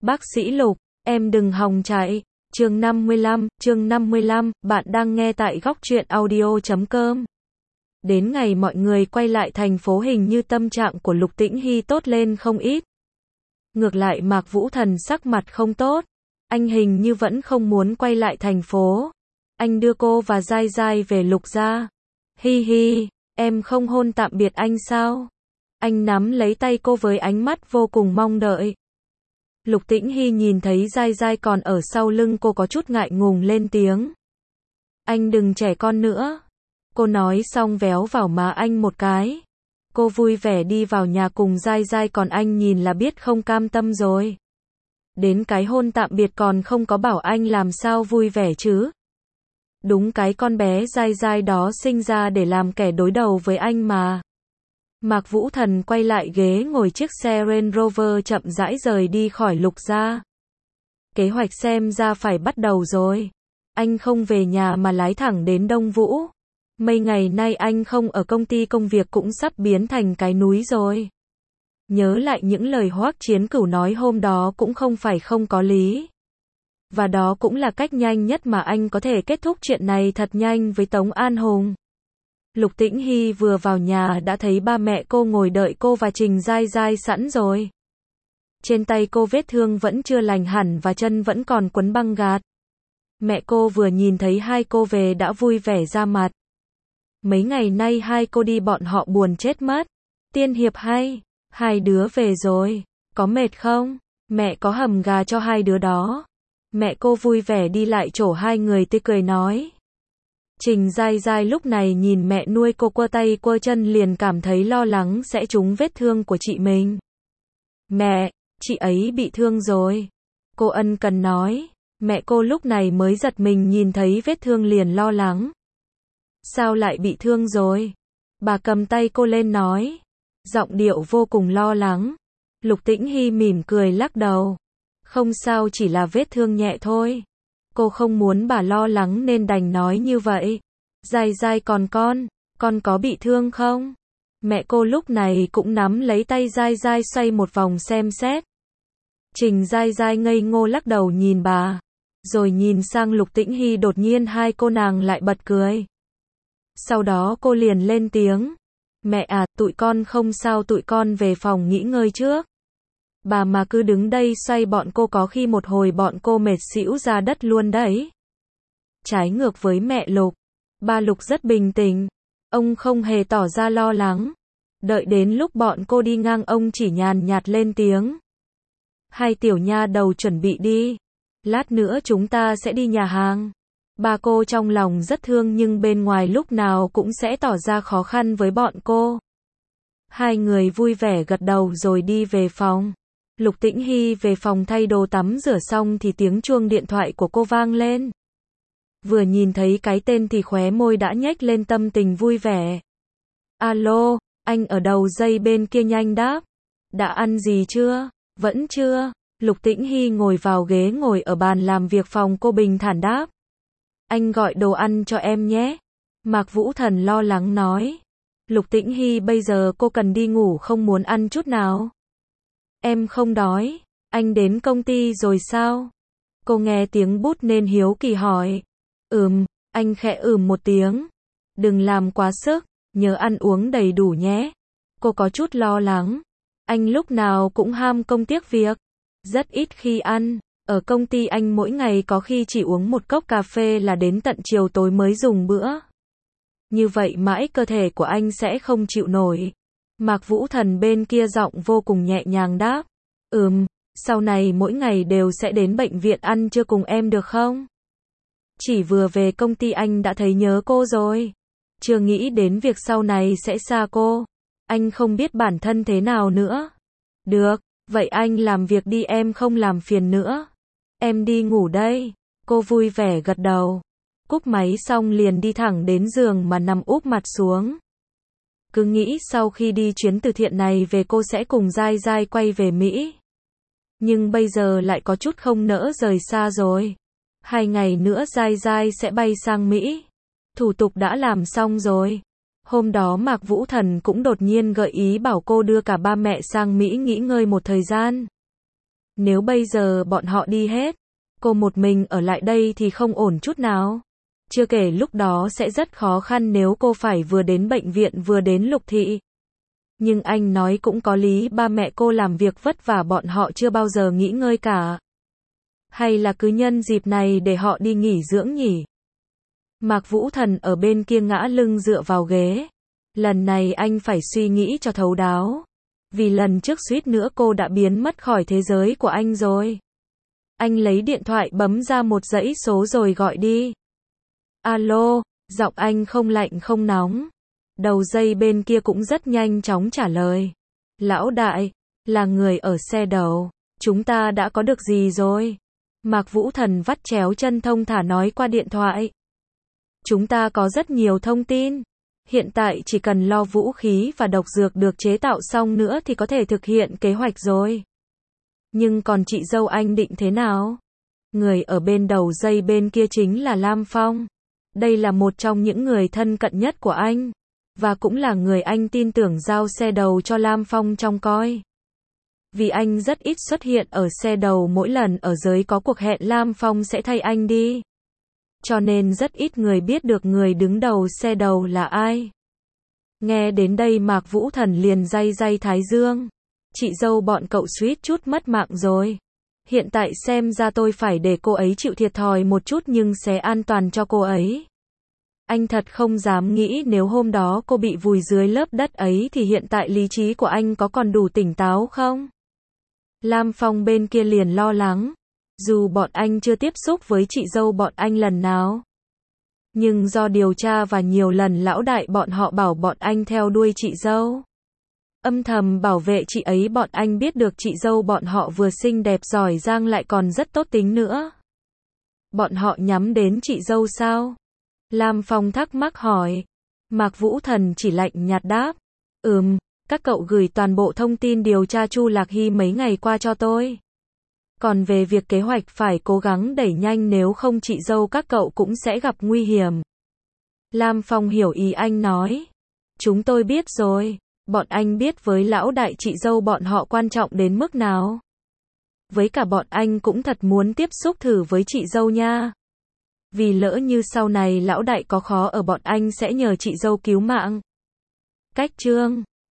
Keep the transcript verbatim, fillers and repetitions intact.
Bác sĩ Lục, em đừng hòng chạy. Chương năm mươi lăm, chương năm mươi lăm, bạn đang nghe tại góc truyện audio chấm com. Đến ngày mọi người quay lại thành phố hình như tâm trạng của Lục Tĩnh Hy tốt lên không ít. Ngược lại Mạc Vũ Thần sắc mặt không tốt. Anh hình như vẫn không muốn quay lại thành phố. Anh đưa cô và Giai Giai về Lục gia. Hi hi, em không hôn tạm biệt anh sao? Anh nắm lấy tay cô với ánh mắt vô cùng mong đợi. Lục Tĩnh Hy nhìn thấy Giai Giai còn ở sau lưng cô có chút ngại ngùng lên tiếng. Anh đừng trẻ con nữa. Cô nói xong véo vào má anh một cái. Cô vui vẻ đi vào nhà cùng Giai Giai còn anh nhìn là biết không cam tâm rồi. Đến cái hôn tạm biệt còn không có bảo anh làm sao vui vẻ chứ. Đúng cái con bé Giai Giai đó sinh ra để làm kẻ đối đầu với anh mà. Mạc Vũ Thần quay lại ghế ngồi chiếc xe Range Rover chậm rãi rời đi khỏi Lục gia. Kế hoạch xem ra phải bắt đầu rồi. Anh không về nhà mà lái thẳng đến Đông Vũ. Mấy ngày nay anh không ở công ty công việc cũng sắp biến thành cái núi rồi. Nhớ lại những lời Hoắc Chiến Cửu nói hôm đó cũng không phải không có lý. Và đó cũng là cách nhanh nhất mà anh có thể kết thúc chuyện này thật nhanh với Tống An Hùng. Lục Tĩnh Hy vừa vào nhà đã thấy ba mẹ cô ngồi đợi cô và Trình Giai Giai sẵn rồi. Trên tay cô vết thương vẫn chưa lành hẳn và chân vẫn còn quấn băng gạc. Mẹ cô vừa nhìn thấy hai cô về đã vui vẻ ra mặt. Mấy ngày nay hai cô đi bọn họ buồn chết mất. Tiên Hiệp hay, hai đứa về rồi, có mệt không? Mẹ có hầm gà cho hai đứa đó. Mẹ cô vui vẻ đi lại chỗ hai người tươi cười nói. Trình Giai Giai lúc này nhìn mẹ nuôi cô quơ tay quơ chân liền cảm thấy lo lắng sẽ trúng vết thương của chị mình. Mẹ, chị ấy bị thương rồi. Cô ân cần nói. Mẹ cô lúc này mới giật mình nhìn thấy vết thương liền lo lắng. Sao lại bị thương rồi? Bà cầm tay cô lên nói. Giọng điệu vô cùng lo lắng. Lục Tĩnh Hy mỉm cười lắc đầu. Không sao, chỉ là vết thương nhẹ thôi. Cô không muốn bà lo lắng nên đành nói như vậy. Giai Giai còn con, con có bị thương không? Mẹ cô lúc này cũng nắm lấy tay Giai Giai xoay một vòng xem xét. Trình Giai Giai ngây ngô lắc đầu nhìn bà. Rồi nhìn sang Lục Tĩnh Hy, đột nhiên hai cô nàng lại bật cười. Sau đó cô liền lên tiếng. Mẹ à, tụi con không sao, tụi con về phòng nghỉ ngơi trước. Bà mà cứ đứng đây xoay bọn cô có khi một hồi bọn cô mệt xỉu ra đất luôn đấy. Trái ngược với mẹ Lục, ba Lục rất bình tĩnh. Ông không hề tỏ ra lo lắng. Đợi đến lúc bọn cô đi ngang ông chỉ nhàn nhạt lên tiếng. Hai tiểu nha đầu chuẩn bị đi. Lát nữa chúng ta sẽ đi nhà hàng. Ba cô trong lòng rất thương nhưng bên ngoài lúc nào cũng sẽ tỏ ra khó khăn với bọn cô. Hai người vui vẻ gật đầu rồi đi về phòng. Lục Tĩnh Hy về phòng thay đồ tắm rửa xong thì tiếng chuông điện thoại của cô vang lên. Vừa nhìn thấy cái tên thì khóe môi đã nhếch lên tâm tình vui vẻ. Alo, anh ở đầu dây bên kia nhanh đáp. Đã ăn gì chưa? Vẫn chưa. Lục Tĩnh Hy ngồi vào ghế ngồi ở bàn làm việc phòng cô bình thản đáp. Anh gọi đồ ăn cho em nhé. Mạc Vũ Thần lo lắng nói. Lục Tĩnh Hy bây giờ cô cần đi ngủ không muốn ăn chút nào. Em không đói. Anh đến công ty rồi sao? Cô nghe tiếng bút nên hiếu kỳ hỏi. Ừm, anh khẽ ừm một tiếng. Đừng làm quá sức, nhớ ăn uống đầy đủ nhé. Cô có chút lo lắng. Anh lúc nào cũng ham công tiếc việc. Rất ít khi ăn. Ở công ty anh mỗi ngày có khi chỉ uống một cốc cà phê là đến tận chiều tối mới dùng bữa. Như vậy mãi cơ thể của anh sẽ không chịu nổi. Mạc Vũ Thần bên kia giọng vô cùng nhẹ nhàng đáp. Ừm, sau này mỗi ngày đều sẽ đến bệnh viện ăn trưa cùng em được không? Chỉ vừa về công ty anh đã thấy nhớ cô rồi. Chưa nghĩ đến việc sau này sẽ xa cô. Anh không biết bản thân thế nào nữa. Được, vậy anh làm việc đi, em không làm phiền nữa. Em đi ngủ đây. Cô vui vẻ gật đầu. Cúp máy xong liền đi thẳng đến giường mà nằm úp mặt xuống. Cứ nghĩ sau khi đi chuyến từ thiện này về cô sẽ cùng Giai Giai quay về Mỹ. Nhưng bây giờ lại có chút không nỡ rời xa rồi. Hai ngày nữa Giai Giai sẽ bay sang Mỹ. Thủ tục đã làm xong rồi. Hôm đó Mạc Vũ Thần cũng đột nhiên gợi ý bảo cô đưa cả ba mẹ sang Mỹ nghỉ ngơi một thời gian. Nếu bây giờ bọn họ đi hết, cô một mình ở lại đây thì không ổn chút nào. Chưa kể lúc đó sẽ rất khó khăn nếu cô phải vừa đến bệnh viện vừa đến Lục Thị. Nhưng anh nói cũng có lý, ba mẹ cô làm việc vất vả bọn họ chưa bao giờ nghỉ ngơi cả. Hay là cứ nhân dịp này để họ đi nghỉ dưỡng nhỉ? Mạc Vũ Thần ở bên kia ngã lưng dựa vào ghế. Lần này anh phải suy nghĩ cho thấu đáo. Vì lần trước suýt nữa cô đã biến mất khỏi thế giới của anh rồi. Anh lấy điện thoại bấm ra một dãy số rồi gọi đi. Alo, giọng anh không lạnh không nóng. Đầu dây bên kia cũng rất nhanh chóng trả lời. Lão đại, là người ở xe đầu. Chúng ta đã có được gì rồi? Mạc Vũ Thần vắt chéo chân thông thả nói qua điện thoại. Chúng ta có rất nhiều thông tin. Hiện tại chỉ cần lo vũ khí và độc dược được chế tạo xong nữa thì có thể thực hiện kế hoạch rồi. Nhưng còn chị dâu anh định thế nào? Người ở bên đầu dây bên kia chính là Lam Phong. Đây là một trong những người thân cận nhất của anh. Và cũng là người anh tin tưởng giao xe đầu cho Lam Phong trông coi. Vì anh rất ít xuất hiện ở xe đầu, mỗi lần ở giới có cuộc hẹn Lam Phong sẽ thay anh đi. Cho nên rất ít người biết được người đứng đầu xe đầu là ai. Nghe đến đây Mạc Vũ Thần liền day day thái dương. Chị dâu bọn cậu suýt chút mất mạng rồi. Hiện tại xem ra tôi phải để cô ấy chịu thiệt thòi một chút nhưng sẽ an toàn cho cô ấy. Anh thật không dám nghĩ nếu hôm đó cô bị vùi dưới lớp đất ấy thì hiện tại lý trí của anh có còn đủ tỉnh táo không? Lam Phong bên kia liền lo lắng. Dù bọn anh chưa tiếp xúc với chị dâu bọn anh lần nào. Nhưng do điều tra và nhiều lần lão đại bọn họ bảo bọn anh theo đuôi chị dâu. Âm thầm bảo vệ chị ấy, bọn anh biết được chị dâu bọn họ vừa xinh đẹp giỏi giang lại còn rất tốt tính nữa. Bọn họ nhắm đến chị dâu sao? Lam Phong thắc mắc hỏi. Mạc Vũ Thần chỉ lạnh nhạt đáp. Ừm, các cậu gửi toàn bộ thông tin điều tra Chu Lạc Hy mấy ngày qua cho tôi. Còn về việc kế hoạch phải cố gắng đẩy nhanh, nếu không chị dâu các cậu cũng sẽ gặp nguy hiểm. Lam Phong hiểu ý anh nói. Chúng tôi biết rồi, bọn anh biết với lão đại chị dâu bọn họ quan trọng đến mức nào. Với cả bọn anh cũng thật muốn tiếp xúc thử với chị dâu nha. Vì lỡ như sau này lão đại có khó ở bọn anh sẽ nhờ chị dâu cứu mạng. Cách chương